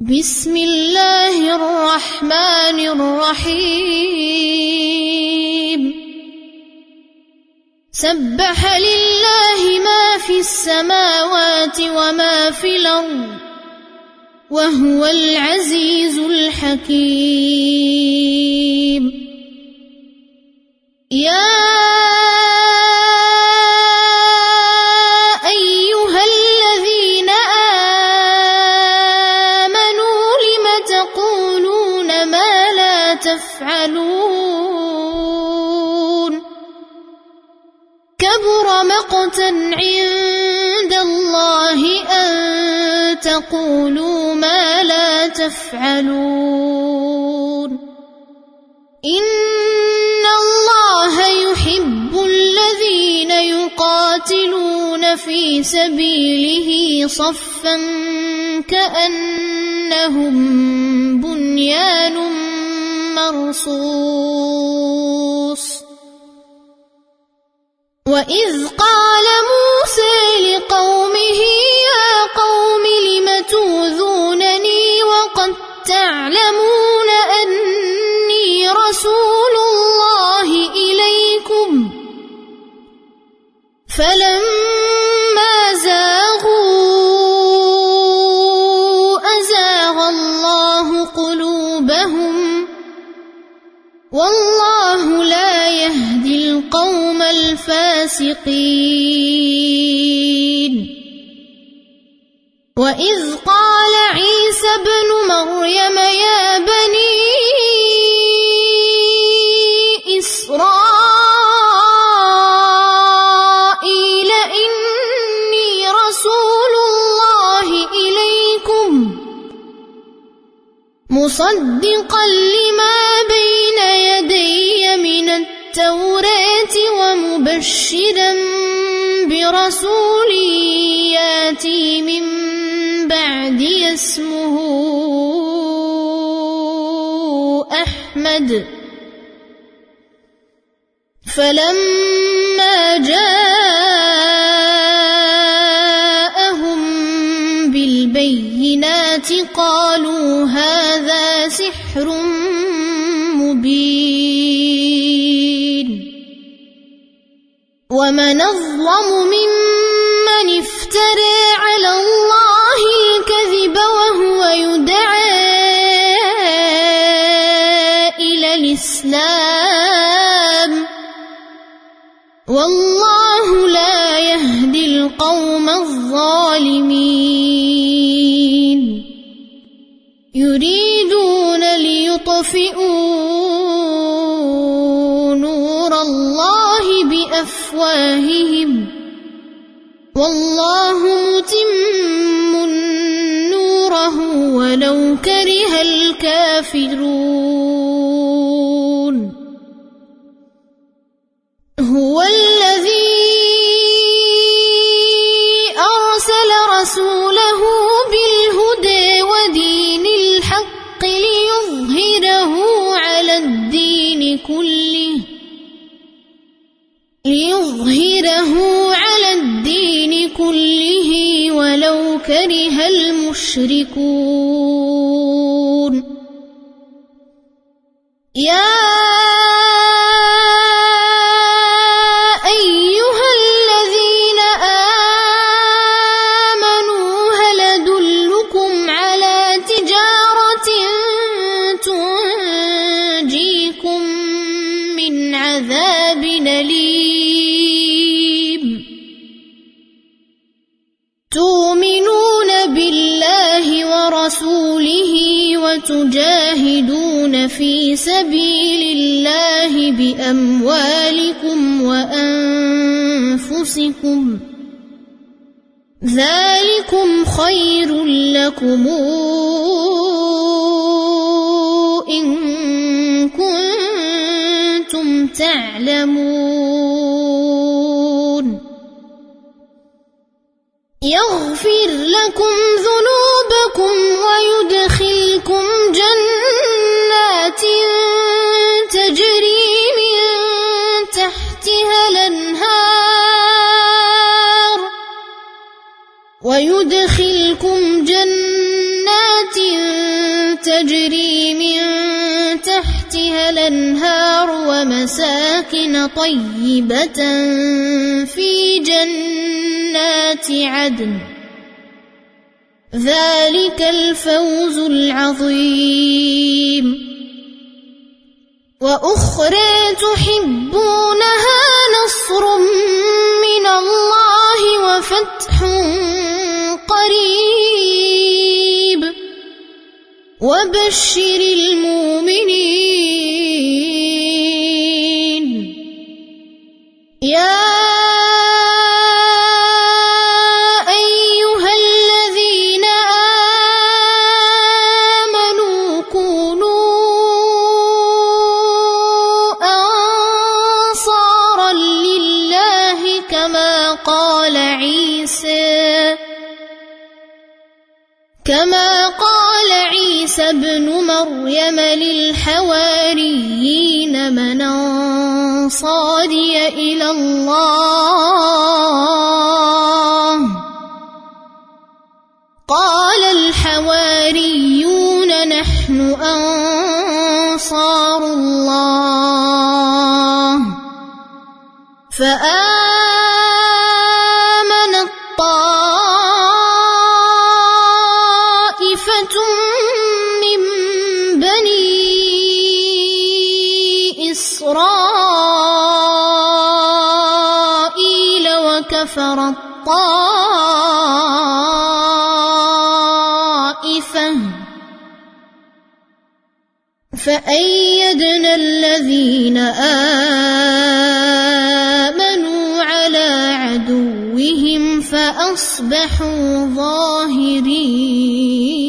بسم الله الرحمن الرحيم سبح لله ما في السماوات وما في الأرض وهو العزيز الحكيم يا أيها الذين آمنوا لم تقولون ما لا تفعلون كبر مقتا عند الله أن تقولوا ما لا تفعلون إن الله يحب الذين يقاتلون في سبيله صفا كأنهم بنيان مرصوص وإذ قال موسى لقومه يا قوم لم تؤذونني وقد تعلمون أني رسول الله إليكم فلما زاغوا أزاغ الله قلوبهم والله لا يهدي القوم الفاسقين وإذ قال عيسى ابن مريم يا بني إسرائيل إني رسول الله إليكم مصدقا لما بين يدي من التوراة ومبشرا برسول ياتي من بعدي اسمه أحمد فلما جاءهم بالبينات قالوا هذا سحر مبين ومن أظلم ممن افترى على الله الكذب وهو يدعى إلى الإسلام والله لا يهدي القوم الظالمين يريدون ليطفئوا نور الله بأفواههم والله متم نوره ولو كره الكافرون هو الذي أرسل رسوله بالهدى ودين الحق ليظهره على الدين كله ولو كره المشركون يا أيها الذين آمنوا هل أدلكم على تجارة تنجيكم من عذاب أليم تؤمنون بالله ورسوله وتجاهدون في سبيل الله بأموالكم وأنفسكم ذلكم خير لكم إن كنتم تعلمون يغفر لكم ذنوبكم ويدخلكم جنات تجري من تحتها الأنهار ويدخلكم جنات تجري من تحتها الأنهار ومساكن طيبة في جنات عدن ذلك الفوز العظيم وأخرى تحبونها نصر من الله وفتح قريب وبشر المؤمنين يا أيها الذين آمنوا كونوا أنصارا لله كما قال عيسى ابن مريم للحواريين من أنصاري إلى الله قال الحواريون نحن أنصار الله فآمنت طائفة من بني إسرائيل وكفرت طائفة فأيدنا الذين آمنوا على عدوهم فأصبحوا ظاهرين.